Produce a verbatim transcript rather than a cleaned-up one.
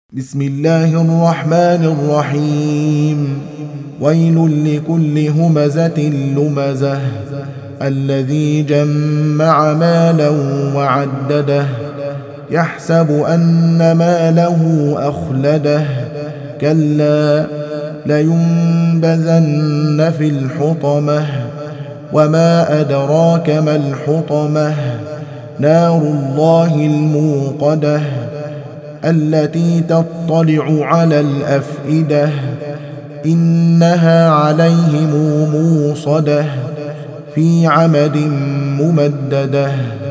بسم الله الرحمن الرحيم. ويل لكل همزة لمزة الذي جمع مالا وعدده يحسب أن ماله أخلده كلا لينبذن في الحطمة وما أدراك ما الحطمة نار الله الموقدة التي تطلع على الأفئدة إنها عليهم موصدة في عمد ممددة.